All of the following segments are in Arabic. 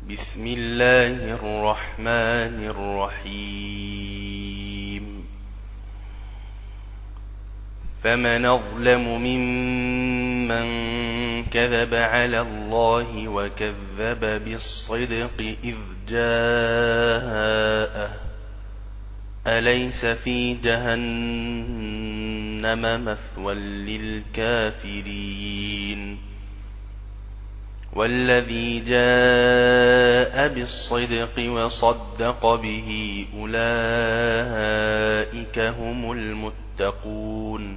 بسم الله الرحمن الرحيم فمن أظلم ممن كذب على الله وكذب بالصدق إذ جاءه أليس في جهنم مثوى للكافرين والذي جاء بالصدق وصدق به أولئك هم المتقون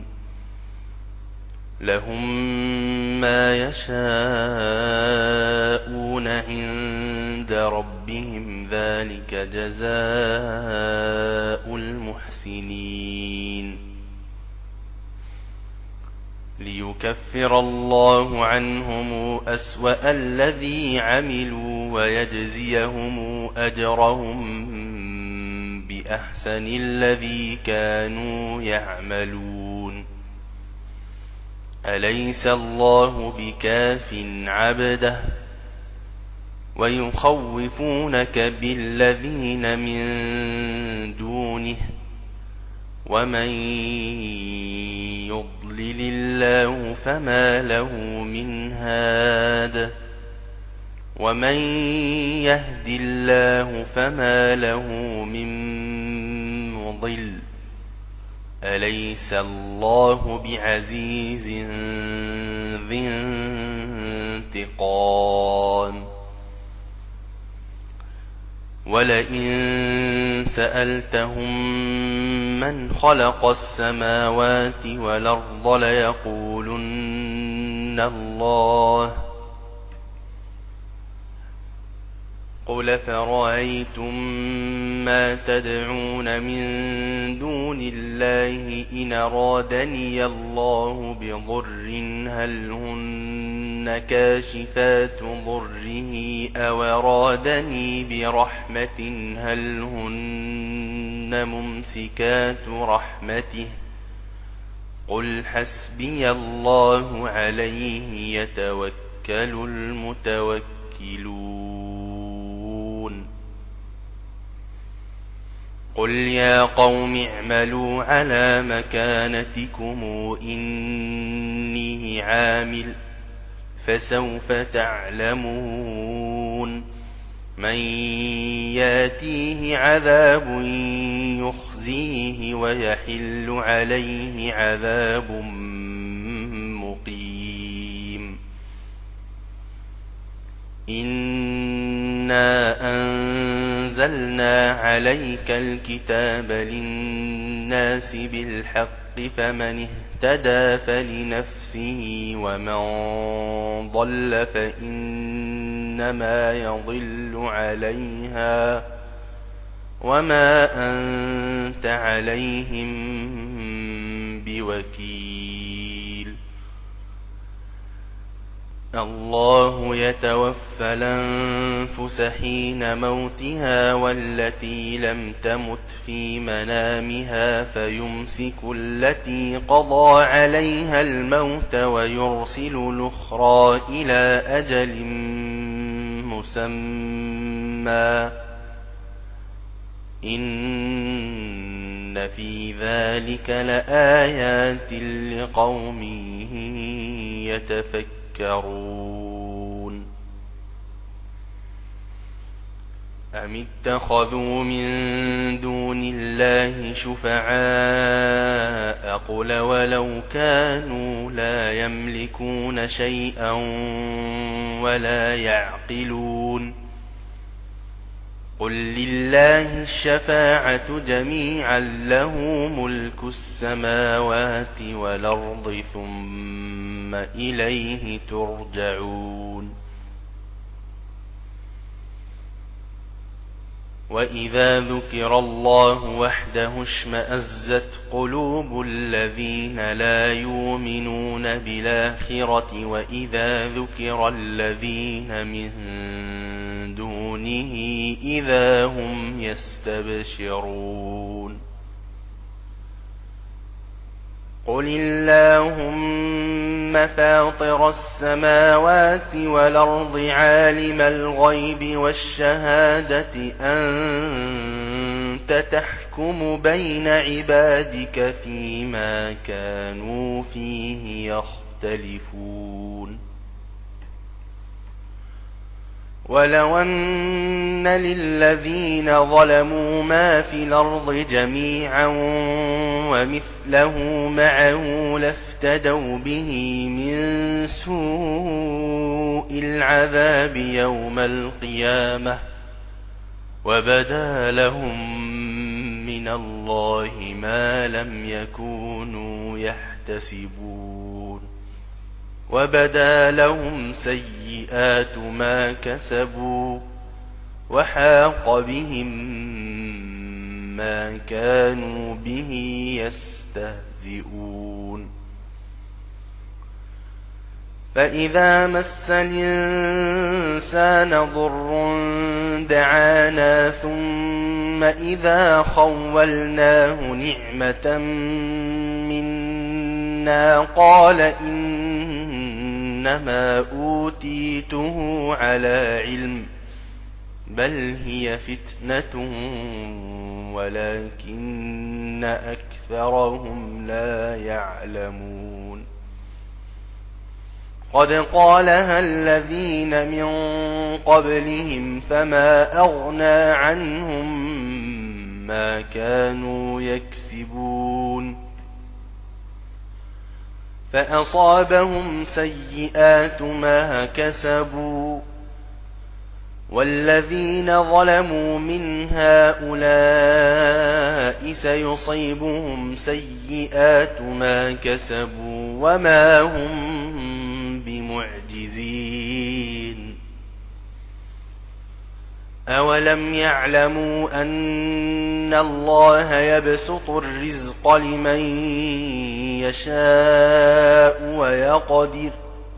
لهم ما يشاءون عند ربهم ذلك جزاء المحسنين ليكفر الله عنهم أسوأ الذي عملوا ويجزيهم أجرهم بأحسن الذي كانوا يعملون أليس الله بكاف عبده ويخوفونك بالذين من دونه ومن يضلل الله فما له من هاد ومن يهد الله فما له من مضل أليس الله بعزيز ذي انتقام ولئن سألتهم من خلق السماوات والأرض ليقولن الله قل فرأيتم ما تدعون من دون الله إن أرادني الله بضر هل هن كاشفات ضره أو أرادني برحمة هل هن ممسكات رحمته قل حسبي الله عليه يتوكل المتوكلون قل يا قوم اعملوا على مكانتكم إني عامل فسوف تعلمون من ياتيه عذاب يخزيه ويحل عليه عذاب مقيم إنا أنزلنا عليك الكتاب للناس بالحق فمن اهتدى فلنفسه ومن ضل فإنما يضل عليها وما أنت عليهم بوكيل الله يتوفى الأنفس حين موتها والتي لم تمت في منامها فيمسك التي قضى عليها الموت ويرسل الأخرى إلى أجل مسمى إن في ذلك لآيات لقوم يتفكرون أم اتخذوا من دون الله شفعاء قل ولو كانوا لا يملكون شيئا ولا يعقلون قل لله الشفاعة جميعا له ملك السماوات والأرض ثم إليه ترجعون وإذا ذكر الله وحده اشمأزت قلوب الذين لا يؤمنون بالآخرة وإذا ذكر الذين من دونه إذا هم يستبشرون قل اللهم فاطر السماوات والأرض عالم الغيب والشهادة أنت تحكم بين عبادك فيما كانوا فيه يختلفون ولو أن للذين ظلموا ما في الأرض جميعا ومثله معه لافتدوا به من سوء العذاب يوم القيامة وبدا لهم من الله ما لم يكونوا يحتسبون وبدا لهم سيئات ما كسبوا وحاق بهم ما كانوا به يستهزئون فإذا مس الإنسان ضر دعانا ثم إذا خولناه نعمة منا قال إنما أوتيته على علم بل هي فتنة ولكن أكثرهم لا يعلمون قد قالها الذين من قبلهم فما أغنى عنهم ما كانوا يكسبون فأصابهم سيئات ما كسبوا والذين ظلموا من هؤلاء سيصيبهم سيئات ما كسبوا وما هم بمعجزين أولم يعلموا أن الله يبسط الرزق لمن يشاء ويقدر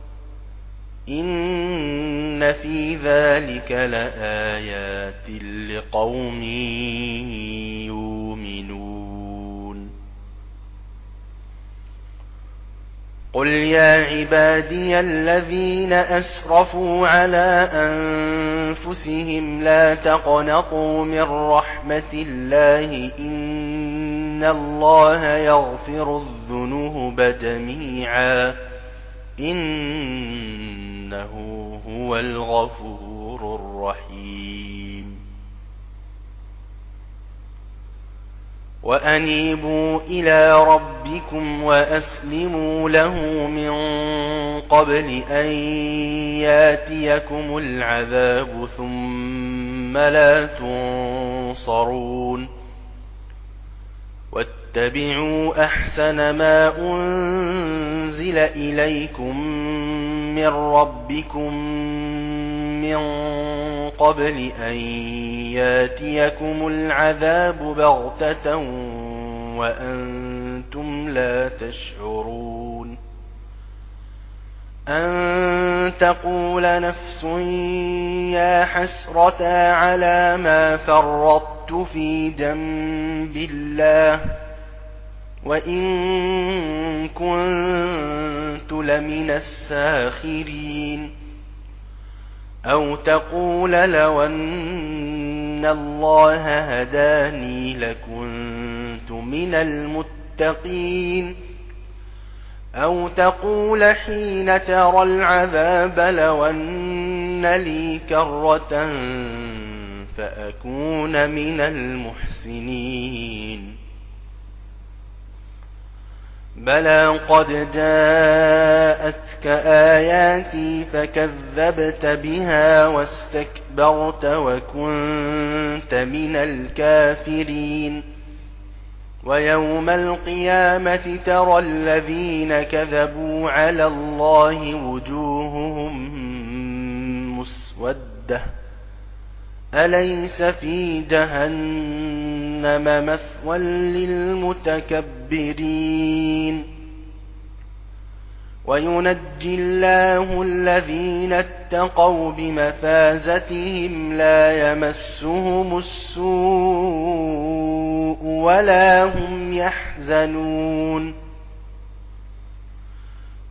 إن في ذلك لآيات لقوم يؤمنون قل يا عبادي الذين أسرفوا على أنفسهم لا تقنطوا من رحمة الله إن الله يغفر الذنوب جميعا إنه هو الغفور الرحيم وأنيبوا إلى ربكم وأسلموا له من قبل أن ياتيكم العذاب ثم لا تنصرون واتبعوا أحسن ما أنزل إليكم من ربكم من قبل أن ياتيكم العذاب بغتة وأنتم لا تشعرون أن تقول نفس يا حسرة على ما فرطت في جنب الله وإن كنت لمن الساخرين أو تقول لو أن الله هداني لكنت من المتقين أو تقول حين ترى العذاب لو أن لي كرة فأكون من المحسنين بلى قد جاءتك آياتي فكذبت بها واستكبرت وكنت من الكافرين ويوم القيامة ترى الذين كذبوا على الله وجوههم مسودة أليس في جهنم مثوى للمتكبرين وينجي الله الذين اتقوا بمفازتهم لا يمسهم السوء ولا هم يحزنون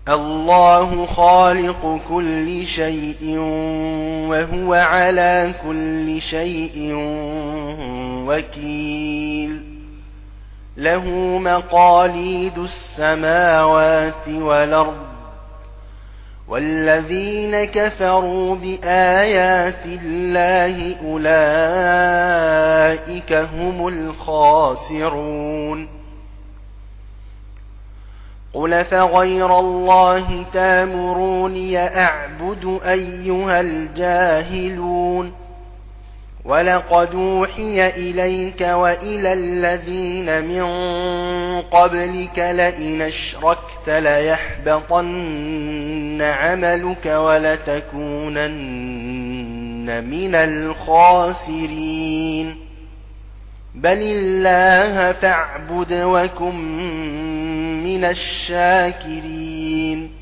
الله خالق كل شيء وهو على كل شيء وكيل له مقاليد السماوات والأرض والذين كفروا بآيات الله أولئك هم الخاسرون قل فغير الله تامروني أعبد أيها الجاهلون ولقد أوحي إليك وإلى الذين من قبلك لئن أشركت ليحبطن عملك ولتكونن من الخاسرين بل الله فاعبد وكن من الشاكرين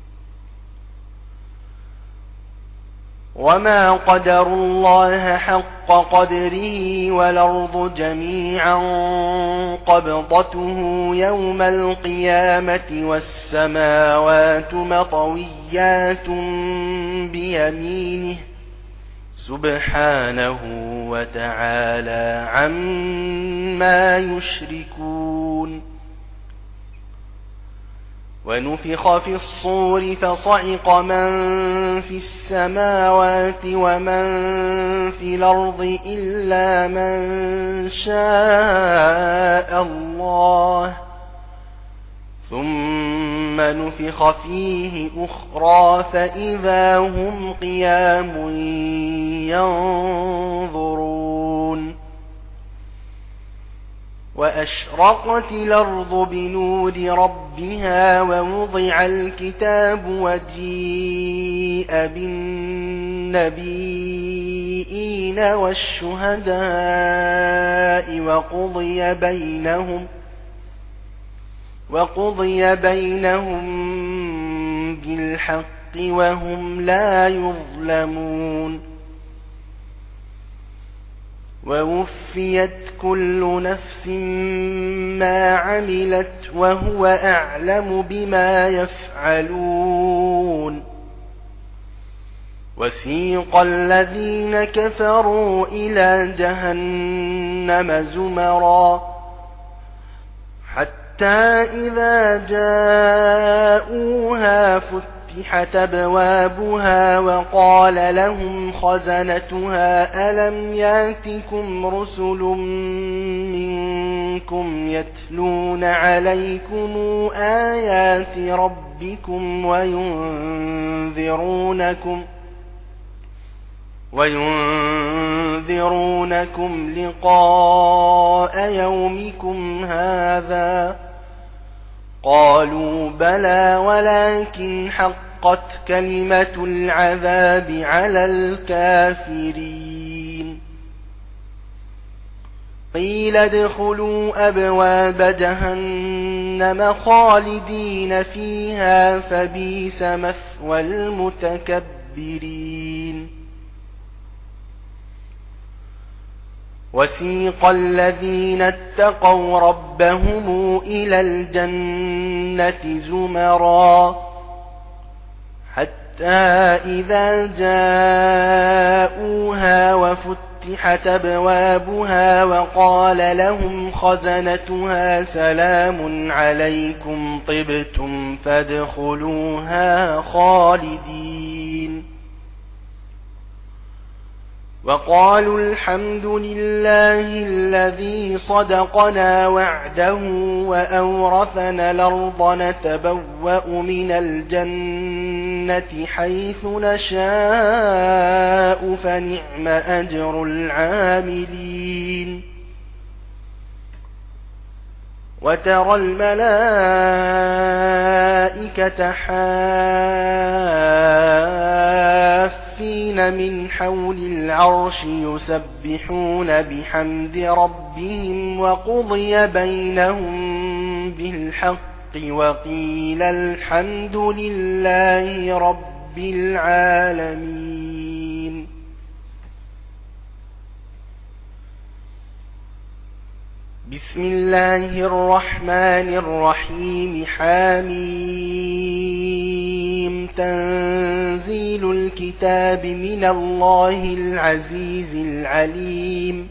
وما قدروا الله حق قدره والأرض جميعا قبضته يوم القيامة والسماوات مطويات بيمينه سبحانه وتعالى عما يشركون ونفخ في الصور فصعق من في السماوات ومن في الأرض إلا من شاء الله ثم نفخ فيه أخرى فإذا هم قيام ينظرون وأشرقت الأرض بنور ربها ووضع الكتاب وجيء بالنبيين والشهداء وقضي بينهم بالحق وهم لا يظلمون ووفيت كل نفس ما عملت وهو أعلم بما يفعلون وسيق الذين كفروا إلى جهنم زمرا حتى إذا جاءوها فتحت أبوابها وقال لهم خزنتها ألم يأتكم رسل منكم يتلون عليكم آيات ربكم وينذرونكم لقاء يومكم هذا قالوا بلى ولكن حقت كلمة العذاب على الكافرين قيل ادخلوا أبواب جهنم خالدين فيها فبئس مثوى المتكبرين وسيق الذين اتقوا ربهم إلى الجنة زمرا حتى إذا جاءوها وفتحت أبوابها وقال لهم خزنتها سلام عليكم طبتم فادخلوها خالدين وقالوا الحمد لله الذي صدقنا وعده وأورثنا الأرض نتبوأ من الجنة حيث نشاء فنعم أجر العاملين وترى الملائكة حافين من حول العرش يسبحون بحمد ربهم وقضي بينهم بالحق وقيل الحمد لله رب العالمين. بسم الله الرحمن الرحيم حميم تنزيل الكتاب من الله العزيز العليم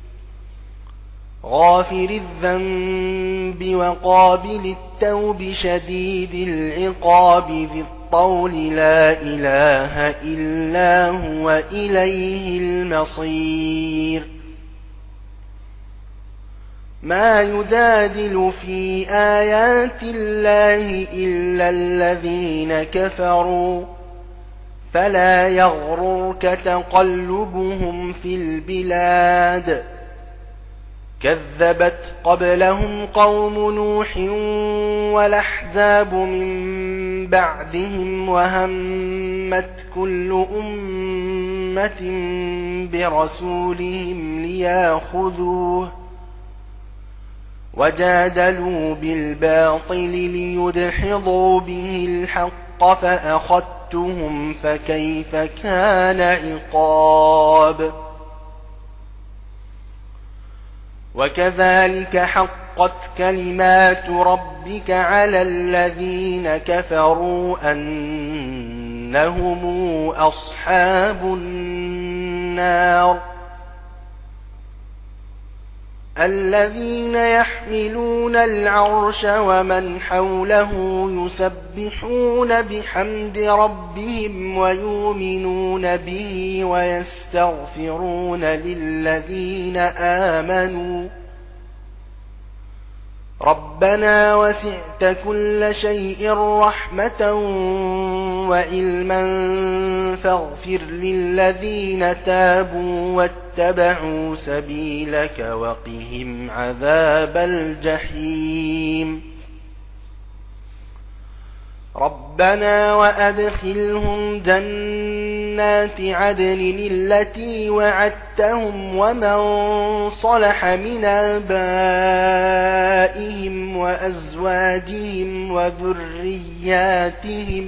غافر الذنب وقابل التوب شديد العقاب ذي الطول لا إله إلا هو إليه المصير ما يجادل في آيات الله إلا الذين كفروا فلا يغررك تقلبهم في البلاد كذبت قبلهم قوم نوح والأحزاب من بعدهم وهمت كل أمة برسولهم ليأخذوه وجادلوا بالباطل ليدحضوا به الحق فأخذتهم فكيف كان عقاب وكذلك حقت كلمات ربك على الذين كفروا أنهم أصحاب النار الذين يحملون العرش ومن حوله يسبحون بحمد ربهم ويؤمنون به ويستغفرون للذين آمنوا ربنا وسعت كل شيء رحمة وعلما فاغفر للذين تابوا واتبعوا سبيلك وقهم عذاب الجحيم ربنا وأدخلهم جنات عدن التي وعدتهم ومن صلح من آبائهم وأزواجهم وذرياتهم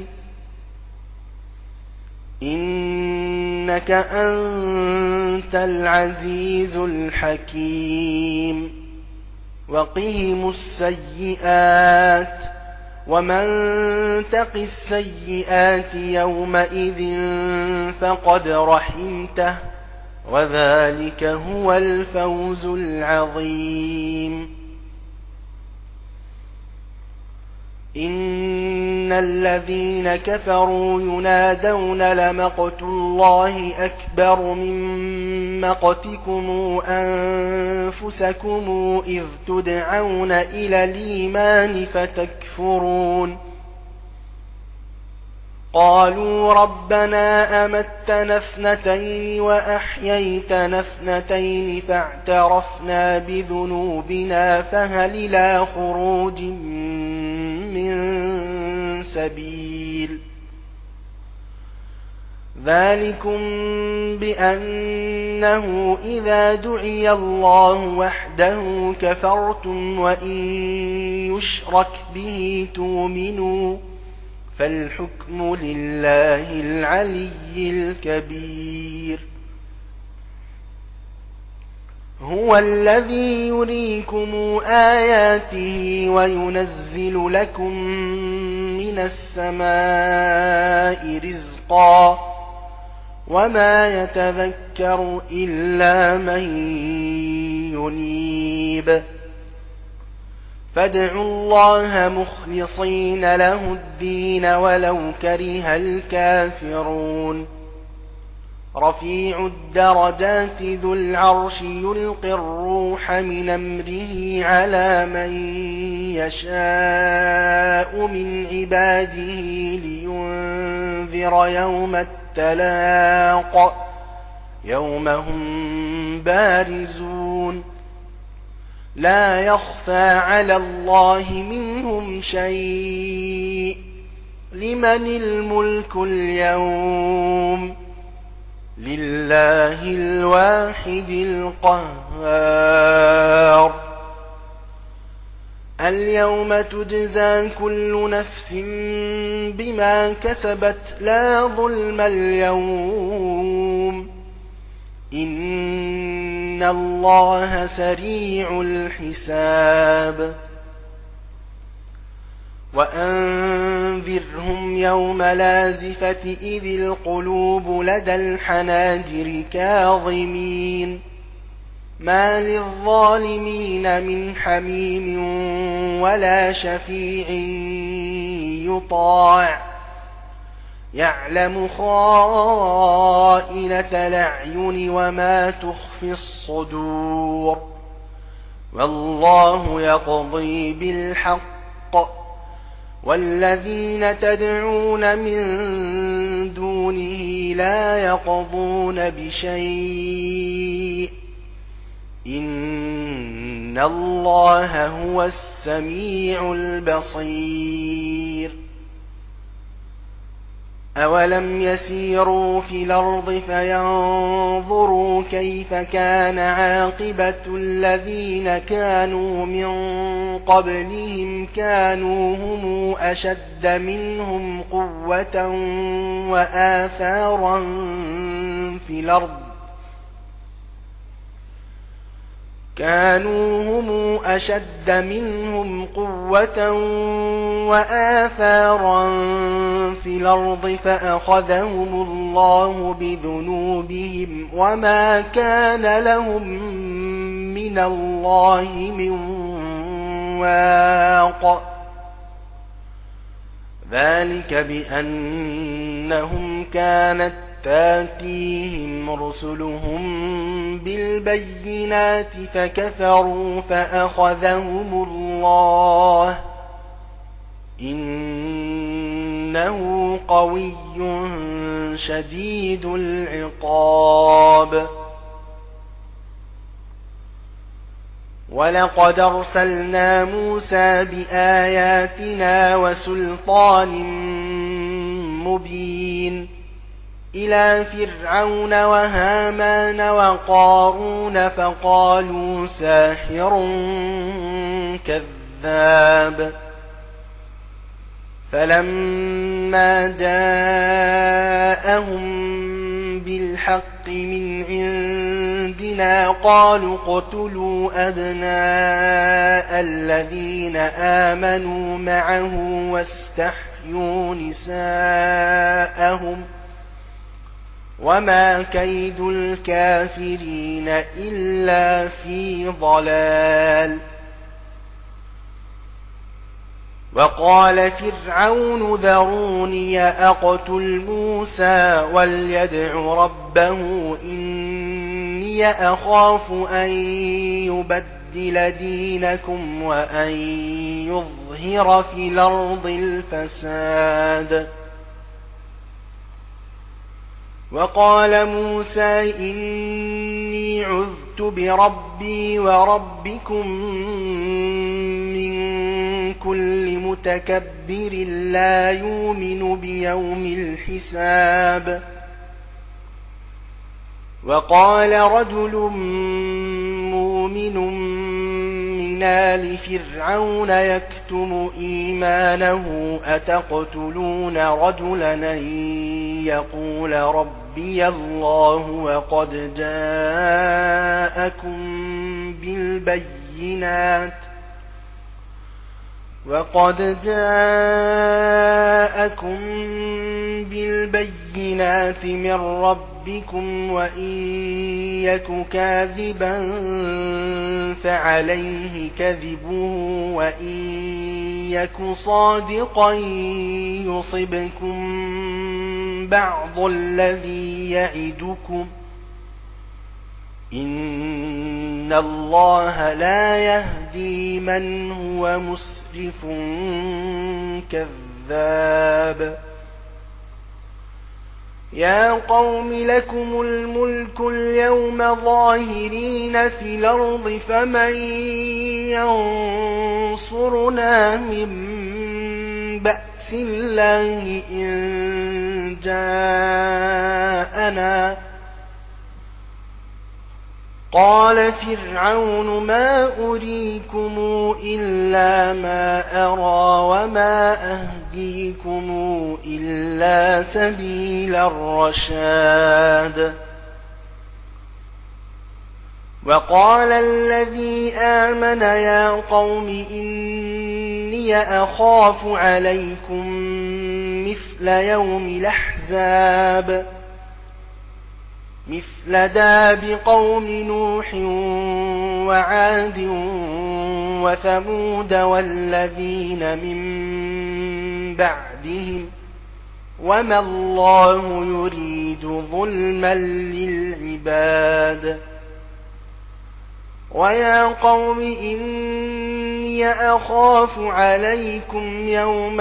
إنك أنت العزيز الحكيم وقهم السيئات ومن تق السيئات يومئذ فقد رحمته وذلك هو الفوز العظيم إن الذين كفروا ينادون لمقت الله أكبر من مقتكم أنفسكم إذ تدعون إلى الإيمان فتكفرون قالوا ربنا أمتنا اثنتين وأحييتنا اثنتين فاعترفنا بذنوبنا فهل إلى خروج من سبيل ذلكم بأنه إذا دعي الله وحده كفرتم وإن يشرك به تؤمنوا فالحكم لله العلي الكبير هو الذي يريكم آياته وينزل لكم من السماء رزقا وما يتذكر إلا من ينيب فادعوا الله مخلصين له الدين ولو كره الكافرون رفيع الدرجات ذو العرش يلقي الروح من أمره على من يشاء من عباده لينذر يوم التلاق يوم هم بارزون لا يخفى على الله منهم شيء لمن الملك اليوم لله الواحد القهار اليوم تجزى كل نفس بما كسبت لا ظلم اليوم إن إن الله سريع الحساب وأنذرهم يوم لازفة إذ القلوب لدى الحناجر كاظمين ما للظالمين من حميم ولا شفيع يطاع يعلم خائنة الأعين وما تخفي الصدور والله يقضي بالحق والذين تدعون من دونه لا يقضون بشيء إن الله هو السميع البصير أولم يسيروا في الأرض فينظروا كيف كان عاقبة الذين كانوا من قبلهم كانوا هم أشد منهم قوة وآثارا في الأرض فأخذهم الله بذنوبهم وما كان لهم من الله من واق ذلك بأنهم كانت تاتيهم رسلهم بالبينات فكفروا فأخذهم الله إنه قوي شديد العقاب ولقد أرسلنا موسى بآياتنا وسلطان مبين إلى فرعون وهامان وقارون فقالوا ساحر كذاب فلما جاءهم بالحق من عندنا قالوا اقتلوا أبناء الذين آمنوا معه واستحيوا نساءهم وما كيد الكافرين إلا في ضلال وقال فرعون ذروني أقتل موسى وليدع ربه إني أخاف أن يبدل دينكم وأن يظهر في الأرض الفساد وقال موسى إني عذت بربي وربكم من كل متكبر لا يؤمن بيوم الحساب وقال رجل مؤمن من آل فرعون يكتم إيمانه أتقتلون رجلا أن يقول ربي الله وقد جاءكم بالبينات من ربكم وإن يك كاذبا فعليه كذبه وإن يك صادقا يصبكم بعض الذي يعدكم إن الله لا يهدي من هو مسرف كذاب يا قوم لكم الملك اليوم ظاهرين في الأرض فمن ينصرنا من بأس الله إن جاءنا قال فرعون ما أريكم إلا ما أرى وما أهديكم إلا سبيل الرشاد وقال الذي آمن يا قوم إني أخاف عليكم مثل يوم الأحزاب مثل داب قوم نوح وعاد وثمود والذين من بعدهم وما الله يريد ظلما للعباد ويا قوم إني أخاف عليكم يوم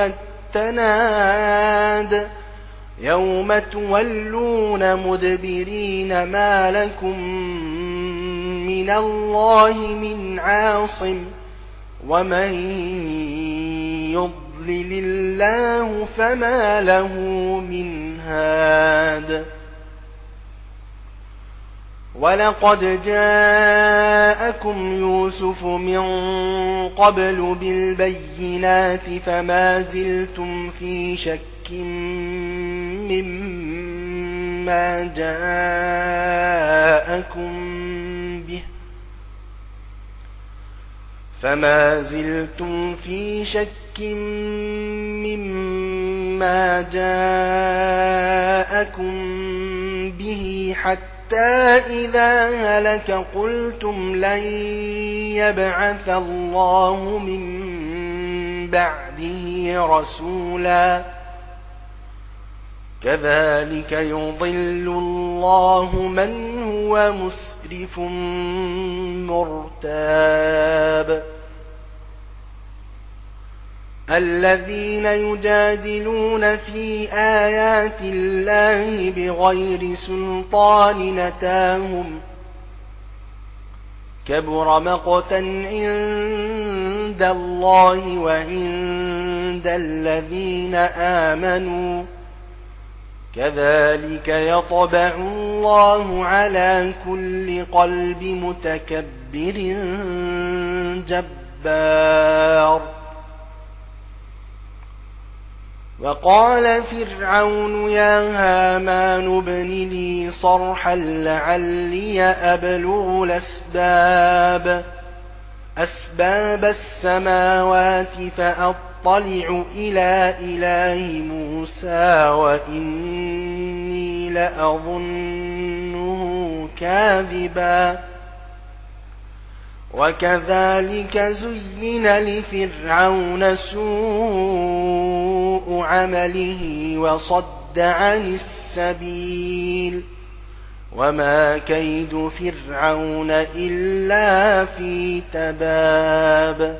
التناد يوم تولون مدبرين ما لكم من الله من عاصم ومن يضلل الله فما له من هاد ولقد جاءكم يوسف من قبل بالبينات فما زلتم في شك مما جاءكم به حتى إذا هلك قلتم لن يبعث الله من بعده رسولا كذلك يضل الله من هو مسرف مرتاب الذين يجادلون في آيات الله بغير سلطان أتاهم كبر مقتا عند الله وعند الذين آمنوا كذلك يطبع الله على كل قلب متكبر جبار وقال فرعون يا هامان ابن لي صرحا لعلي أبلغ أسباب السماوات فأطلع إلى إله موسى وإني لأظنه كاذبا وكذلك زين لفرعون سوء عمله وصد عن السبيل وما كيد فرعون إلا في تباب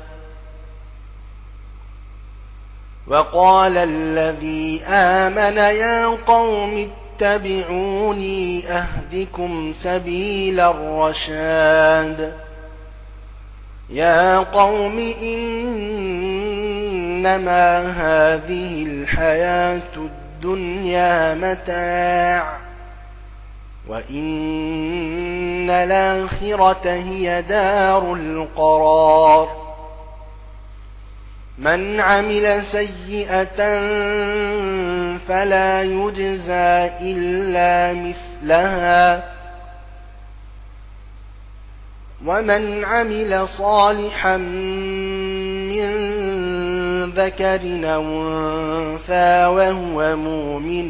وقال الذي آمن يا قوم اتبعوني أهدكم سبيل الرشاد يا قوم إنما هذه الحياة الدنيا متاع وإن الآخرة هي دار القرار من عمل سيئة فلا يجزى إلا مثلها ومن عمل صالحا من ذكر أو أنثى وهو مؤمن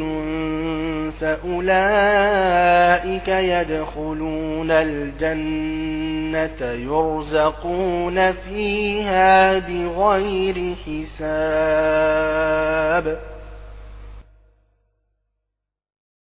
فأولئك يدخلون الجنة يرزقون فيها بغير حساب